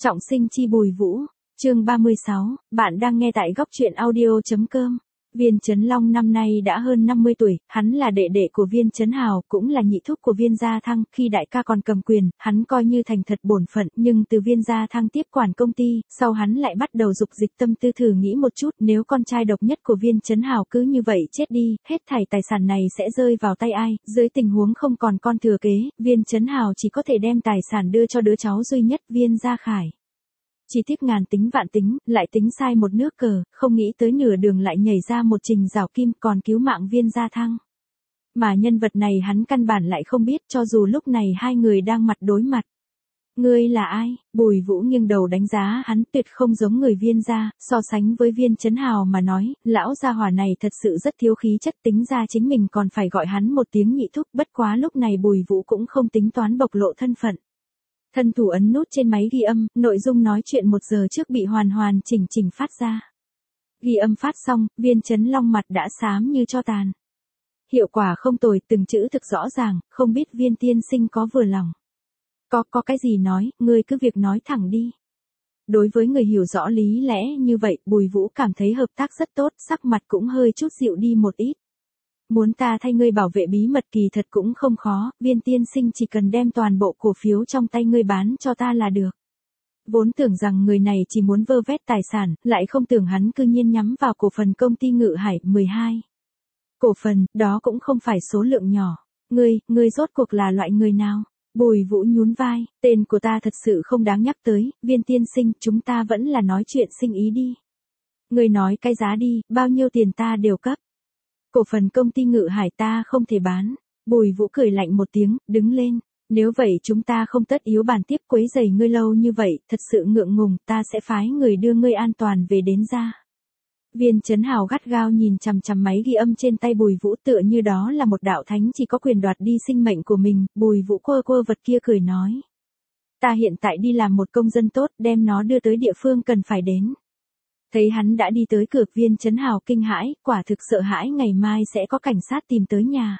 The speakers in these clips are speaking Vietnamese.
Trọng sinh chi Bùi Vũ, chương 36, bạn đang nghe tại góc truyện audio.com. Viên Chấn Long năm nay đã hơn 50 tuổi, hắn là đệ đệ của Viên Chấn Hào, cũng là nhị thúc của Viên Gia Thăng, khi đại ca còn cầm quyền, hắn coi như thành thật bổn phận, nhưng từ Viên Gia Thăng tiếp quản công ty, sau hắn lại bắt đầu dục dịch tâm tư thử nghĩ một chút, nếu con trai độc nhất của Viên Chấn Hào cứ như vậy chết đi, hết thảy tài sản này sẽ rơi vào tay ai, dưới tình huống không còn con thừa kế, Viên Chấn Hào chỉ có thể đem tài sản đưa cho đứa cháu duy nhất Viên Gia Khải. Chỉ tiếc ngàn tính vạn tính, lại tính sai một nước cờ, không nghĩ tới nửa đường lại nhảy ra một Trình Giảo Kim còn cứu mạng Viên Gia Thăng. Mà nhân vật này hắn căn bản lại không biết, cho dù lúc này hai người đang mặt đối mặt. Ngươi là ai? Bùi Vũ nghiêng đầu đánh giá hắn, tuyệt không giống người Viên gia, so sánh với Viên Chấn Hào mà nói, lão gia hỏa này thật sự rất thiếu khí chất, tính ra chính mình còn phải gọi hắn một tiếng nhị thúc, bất quá lúc này Bùi Vũ cũng không tính toán bộc lộ thân phận. Thân thủ ấn nút trên máy ghi âm, nội dung nói chuyện 1 giờ trước bị hoàn chỉnh phát ra. Ghi âm phát xong, Viên Chấn Long mặt đã xám như tro tàn. Hiệu quả không tồi, từng chữ thực rõ ràng, không biết Viên tiên sinh có vừa lòng. Có cái gì nói, ngươi cứ việc nói thẳng đi. Đối với người hiểu rõ lý lẽ như vậy, Bùi Vũ cảm thấy hợp tác rất tốt, sắc mặt cũng hơi chút dịu đi một ít. Muốn ta thay ngươi bảo vệ bí mật kỳ thật cũng không khó, Viên tiên sinh chỉ cần đem toàn bộ cổ phiếu trong tay ngươi bán cho ta là được. Vốn tưởng rằng người này chỉ muốn vơ vét tài sản, lại không tưởng hắn cư nhiên nhắm vào cổ phần công ty Ngự Hải 12. Cổ phần, đó cũng không phải số lượng nhỏ. Ngươi rốt cuộc là loại người nào? Bùi Vũ nhún vai, tên của ta thật sự không đáng nhắc tới, Viên tiên sinh, chúng ta vẫn là nói chuyện sinh ý đi. Ngươi nói cái giá đi, bao nhiêu tiền ta đều cấp. Cổ phần công ty Ngự Hải ta không thể bán. Bùi Vũ cười lạnh một tiếng, đứng lên. Nếu vậy chúng ta không tất yếu bàn tiếp, quấy rầy ngươi lâu như vậy, thật sự ngượng ngùng, ta sẽ phái người đưa ngươi an toàn về đến ra. Viên Chấn Hào gắt gao nhìn chằm chằm máy ghi âm trên tay Bùi Vũ, tựa như đó là một đạo thánh chỉ có quyền đoạt đi sinh mệnh của mình. Bùi Vũ quơ vật kia cười nói. Ta hiện tại đi làm một công dân tốt, đem nó đưa tới địa phương cần phải đến. Thấy hắn đã đi tới cửa, Viên Chấn Hào kinh hãi, quả thực sợ hãi ngày mai sẽ có cảnh sát tìm tới nhà.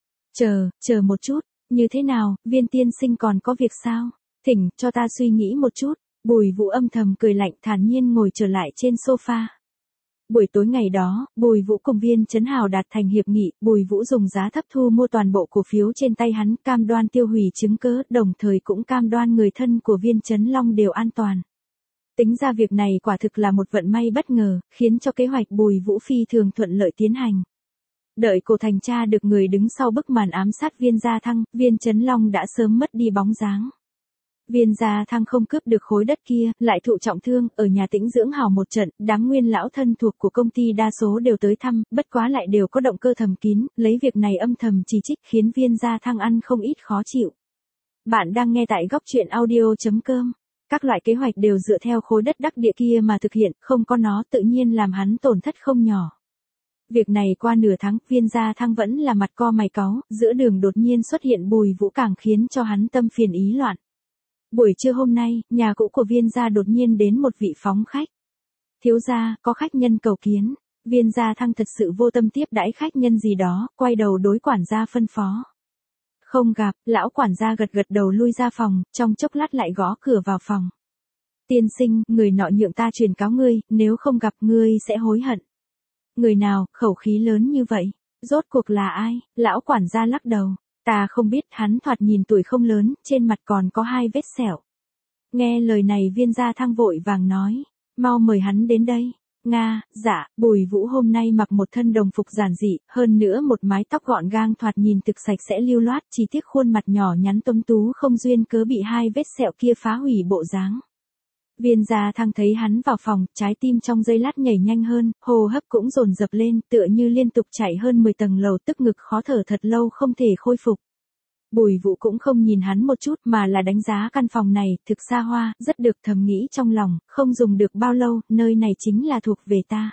Chờ một chút, như thế nào, Viên tiên sinh còn có việc sao? Thỉnh, cho ta suy nghĩ một chút. Bùi Vũ âm thầm cười lạnh, thản nhiên ngồi trở lại trên sofa. Buổi tối ngày đó, Bùi Vũ cùng Viên Chấn Hào đạt thành hiệp nghị, Bùi Vũ dùng giá thấp thu mua toàn bộ cổ phiếu trên tay hắn, cam đoan tiêu hủy chứng cứ, đồng thời cũng cam đoan người thân của Viên Chấn Long đều an toàn. Tính ra việc này quả thực là một vận may bất ngờ, khiến cho kế hoạch Bùi Vũ phi thường thuận lợi tiến hành. Đợi Cổ Thành tra được người đứng sau bức màn ám sát Viên Gia Thăng, Viên Chấn Long đã sớm mất đi bóng dáng. Viên Gia Thăng không cướp được khối đất kia, lại thụ trọng thương, ở nhà tĩnh dưỡng hào một trận, đám nguyên lão thân thuộc của công ty đa số đều tới thăm, bất quá lại đều có động cơ thầm kín, lấy việc này âm thầm chỉ trích, khiến Viên Gia Thăng ăn không ít khó chịu. Bạn đang nghe tại góc truyện audio.com. Các loại kế hoạch đều dựa theo khối đất đắc địa kia mà thực hiện, không có nó tự nhiên làm hắn tổn thất không nhỏ. Việc này qua nửa tháng, Viên Gia Thăng vẫn là mặt co mày cáu, giữa đường đột nhiên xuất hiện Bùi Vũ càng khiến cho hắn tâm phiền ý loạn. Buổi trưa hôm nay, nhà cũ của Viên Gia đột nhiên đến một vị phóng khách. Thiếu gia, có khách nhân cầu kiến. Viên Gia Thăng thật sự vô tâm tiếp đãi khách nhân gì đó, quay đầu đối quản gia phân phó. Không gặp, lão quản gia gật đầu lui ra phòng, trong chốc lát lại gõ cửa vào phòng. Tiên sinh, người nọ nhượng ta truyền cáo ngươi, nếu không gặp ngươi sẽ hối hận. Người nào, khẩu khí lớn như vậy? Rốt cuộc là ai? Lão quản gia lắc đầu. Ta không biết, hắn thoạt nhìn tuổi không lớn, trên mặt còn có 2 vết sẹo. Nghe lời này Viên Gia Thăng vội vàng nói. Mau mời hắn đến đây. Nga, dạ, Bùi Vũ hôm nay mặc một thân đồng phục giản dị, hơn nữa một mái tóc gọn gàng thoạt nhìn thực sạch sẽ lưu loát, chỉ tiếc khuôn mặt nhỏ nhắn tuấn tú không duyên cớ bị 2 vết sẹo kia phá hủy bộ dáng. Viên Gia Thăng thấy hắn vào phòng, trái tim trong giây lát nhảy nhanh hơn, hô hấp cũng dồn dập lên, tựa như liên tục chạy hơn 10 tầng lầu, tức ngực khó thở thật lâu không thể khôi phục. Bùi Vũ cũng không nhìn hắn một chút mà là đánh giá căn phòng này, thực xa hoa, rất được, thầm nghĩ trong lòng, không dùng được bao lâu, nơi này chính là thuộc về ta.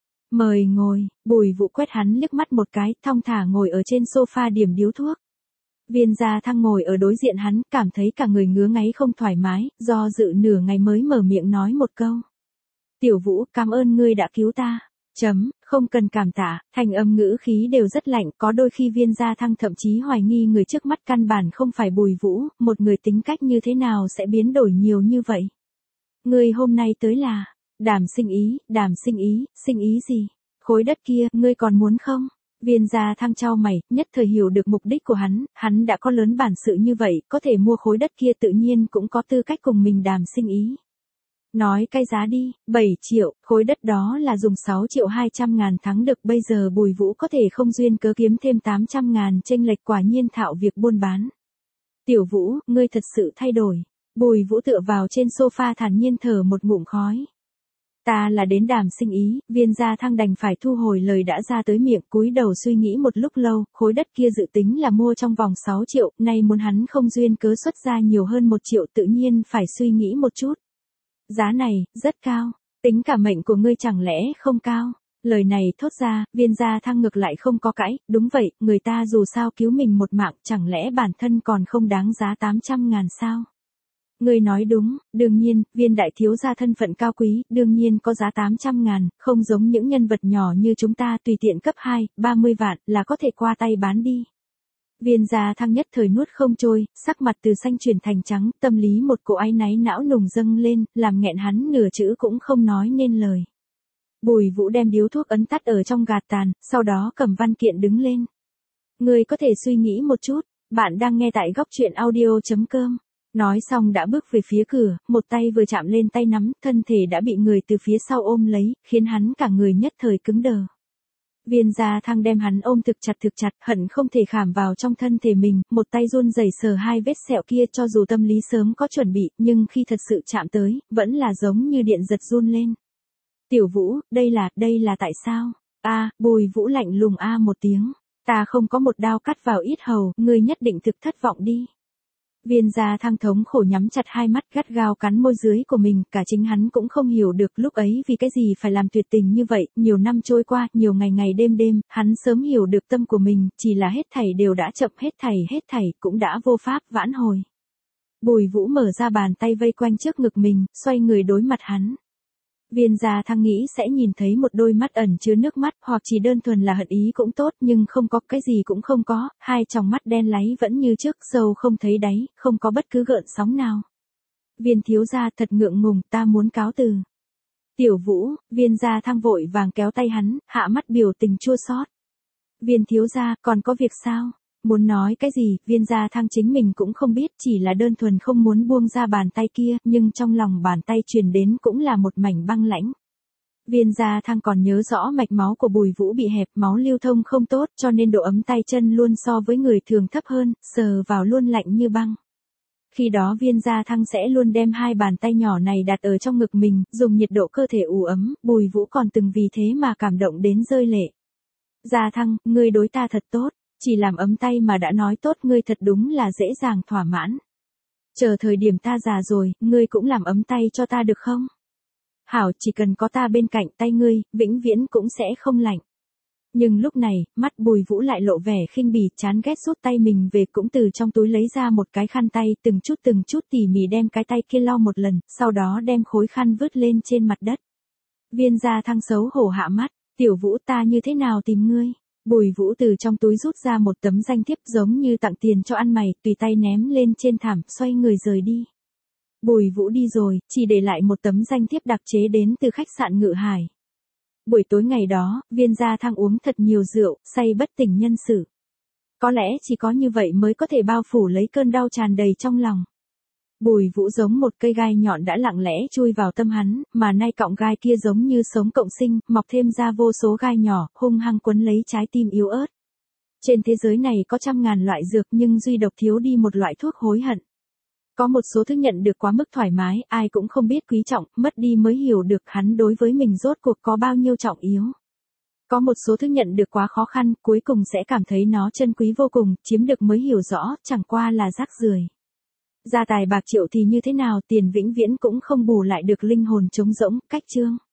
Mời ngồi. Bùi Vũ quét hắn liếc mắt một cái, thong thả ngồi ở trên sofa điểm điếu thuốc. Viên Gia Thăng ngồi ở đối diện hắn, cảm thấy cả người ngứa ngáy không thoải mái, do dự nửa ngày mới mở miệng nói một câu. Tiểu Vũ, cảm ơn ngươi đã cứu ta. Không cần cảm tạ, thành âm ngữ khí đều rất lạnh, có đôi khi Viên Gia Thăng thậm chí hoài nghi người trước mắt căn bản không phải Bùi Vũ, một người tính cách như thế nào sẽ biến đổi nhiều như vậy. ngươi hôm nay tới là, Đàm sinh ý gì? Khối đất kia, ngươi còn muốn không? Viên Gia Thăng chau mày, nhất thời hiểu được mục đích của hắn đã có lớn bản sự như vậy, có thể mua khối đất kia tự nhiên cũng có tư cách cùng mình đàm sinh ý. Nói cái giá đi, 7 triệu, khối đất đó là dùng 6 triệu 200 ngàn thắng được, bây giờ Bùi Vũ có thể không duyên cớ kiếm thêm 800 ngàn chênh lệch, quả nhiên thạo việc buôn bán. Tiểu Vũ, ngươi thật sự thay đổi. Bùi Vũ tựa vào trên sofa thản nhiên thở một ngụm khói. Ta là đến đàm sinh ý, Viên Gia Thăng đành phải thu hồi lời đã ra tới miệng, cúi đầu suy nghĩ một lúc lâu, khối đất kia dự tính là mua trong vòng 6 triệu, nay muốn hắn không duyên cớ xuất ra nhiều hơn 1 triệu tự nhiên phải suy nghĩ một chút. Giá này, rất cao, tính cả mệnh của ngươi chẳng lẽ không cao? Lời này thốt ra, Viên Gia Thăng ngược lại không có cãi, đúng vậy, người ta dù sao cứu mình một mạng, chẳng lẽ bản thân còn không đáng giá 800 ngàn sao? Ngươi nói đúng, đương nhiên, Viên đại thiếu gia thân phận cao quý, đương nhiên có giá 800 ngàn, không giống những nhân vật nhỏ như chúng ta tùy tiện cấp 2, 30 vạn là có thể qua tay bán đi. Viên Gia Thăng nhất thời nuốt không trôi, sắc mặt từ xanh chuyển thành trắng, tâm lý một cỗ áy náy não nùng dâng lên, làm nghẹn hắn nửa chữ cũng không nói nên lời. Bùi Vũ đem điếu thuốc ấn tắt ở trong gạt tàn, sau đó cầm văn kiện đứng lên. Ngươi có thể suy nghĩ một chút, bạn đang nghe tại góc truyện audio.com. Nói xong đã bước về phía cửa, một tay vừa chạm lên tay nắm, thân thể đã bị người từ phía sau ôm lấy, khiến hắn cả người nhất thời cứng đờ. Viên Gia Thăng đem hắn ôm thực chặt, hận không thể khảm vào trong thân thể mình, một tay run rẩy sờ hai vết sẹo kia, cho dù tâm lý sớm có chuẩn bị, nhưng khi thật sự chạm tới, vẫn là giống như điện giật run lên. Tiểu Vũ, đây là tại sao? Bùi Vũ lạnh lùng một tiếng. Ta không có một đao cắt vào yết hầu, ngươi nhất định thực thất vọng đi. Viên Gia Thăng thống khổ nhắm chặt hai mắt, gắt gao cắn môi dưới của mình, cả chính hắn cũng không hiểu được lúc ấy vì cái gì phải làm tuyệt tình như vậy, nhiều năm trôi qua, nhiều ngày đêm, hắn sớm hiểu được tâm của mình, chỉ là hết thảy đều đã chậm, hết thảy cũng đã vô pháp vãn hồi. Bùi Vũ mở ra bàn tay vây quanh trước ngực mình, xoay người đối mặt hắn. Viên Gia Thăng nghĩ sẽ nhìn thấy một đôi mắt ẩn chứa nước mắt, hoặc chỉ đơn thuần là hận ý cũng tốt, nhưng không có, cái gì cũng không có, hai tròng mắt đen láy vẫn như trước, sâu không thấy đáy, không có bất cứ gợn sóng nào. Viên thiếu gia thật ngượng ngùng, ta muốn cáo từ. Tiểu Vũ, Viên Gia Thăng vội vàng kéo tay hắn, hạ mắt biểu tình chua xót. Viên thiếu gia, còn có việc sao? Muốn nói cái gì, Viên Gia Thăng chính mình cũng không biết, chỉ là đơn thuần không muốn buông ra bàn tay kia, nhưng trong lòng bàn tay truyền đến cũng là một mảnh băng lãnh. Viên Gia Thăng còn nhớ rõ mạch máu của Bùi Vũ bị hẹp, máu lưu thông không tốt, cho nên độ ấm tay chân luôn so với người thường thấp hơn, sờ vào luôn lạnh như băng. Khi đó Viên Gia Thăng sẽ luôn đem hai bàn tay nhỏ này đặt ở trong ngực mình, dùng nhiệt độ cơ thể ủ ấm, Bùi Vũ còn từng vì thế mà cảm động đến rơi lệ. Gia Thăng, ngươi đối ta thật tốt. Chỉ làm ấm tay mà đã nói tốt, ngươi thật đúng là dễ dàng thỏa mãn. Chờ thời điểm ta già rồi, ngươi cũng làm ấm tay cho ta được không? Hảo, chỉ cần có ta bên cạnh, tay ngươi, vĩnh viễn cũng sẽ không lạnh. Nhưng lúc này, mắt Bùi Vũ lại lộ vẻ khinh bỉ, chán ghét rút tay mình về, cũng từ trong túi lấy ra một cái khăn tay, từng chút tỉ mỉ đem cái tay kia lau một lần, sau đó đem khối khăn vứt lên trên mặt đất. Viên Gia Thăng xấu hổ hạ mắt, Tiểu Vũ, ta như thế nào tìm ngươi? Bùi Vũ từ trong túi rút ra một tấm danh thiếp giống như tặng tiền cho ăn mày, tùy tay ném lên trên thảm, xoay người rời đi. Bùi Vũ đi rồi, chỉ để lại một tấm danh thiếp đặc chế đến từ khách sạn Ngự Hải. Buổi tối ngày đó, Viên Gia Thăng uống thật nhiều rượu, say bất tỉnh nhân sự. Có lẽ chỉ có như vậy mới có thể bao phủ lấy cơn đau tràn đầy trong lòng. Bùi Vũ giống một cây gai nhọn đã lặng lẽ chui vào tâm hắn, mà nay cọng gai kia giống như sống cộng sinh, mọc thêm ra vô số gai nhỏ, hung hăng quấn lấy trái tim yếu ớt. Trên thế giới này có trăm ngàn loại dược, nhưng duy độc thiếu đi một loại thuốc hối hận. Có một số thứ nhận được quá mức thoải mái, ai cũng không biết quý trọng, mất đi mới hiểu được hắn đối với mình rốt cuộc có bao nhiêu trọng yếu. Có một số thứ nhận được quá khó khăn, cuối cùng sẽ cảm thấy nó chân quý vô cùng, chiếm được mới hiểu rõ, chẳng qua là rác rưởi. Gia tài bạc triệu thì như thế nào, tiền vĩnh viễn cũng không bù lại được linh hồn trống rỗng, cách chương.